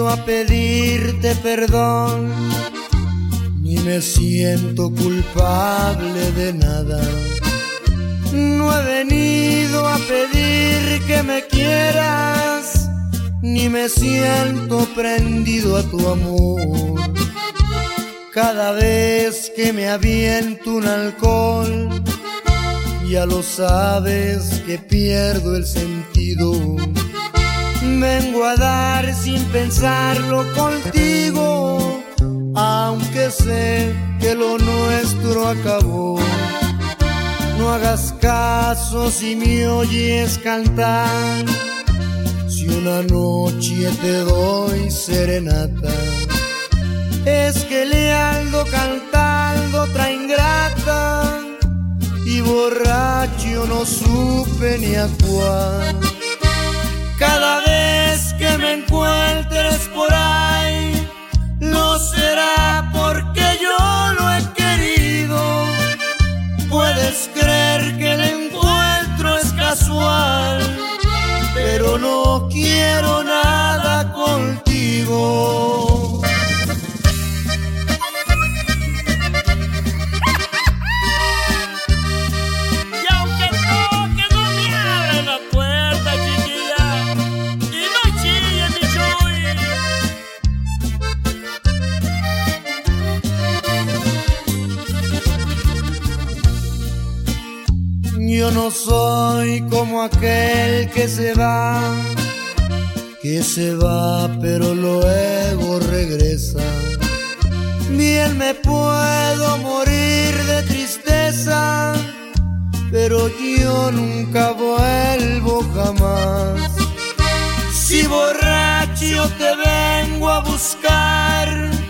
venido a pedirte perdón, ni me siento culpable de nada. No he venido a pedir que me quieras, ni me siento prendido a tu amor. Cada vez que me aviento un alcohol, ya lo sabes que pierdo el sentido. Vengo a dar sin pensarlo contigo, aunque sé que lo nuestro acabó. No hagas caso si me oyes cantar, si una noche te doy serenata. Es que le ando cantando otra ingrata, y borracho no supe ni a cuál. Cada vez que me encuentres por ahí, no será porque yo lo he querido. Puedes creer que el encuentro es casual, pero no quiero nada contigo. Yo no soy como aquel que se va pero luego regresa. Bien me puedo morir de tristeza, pero yo nunca vuelvo jamás. Si borracho te vengo a buscar,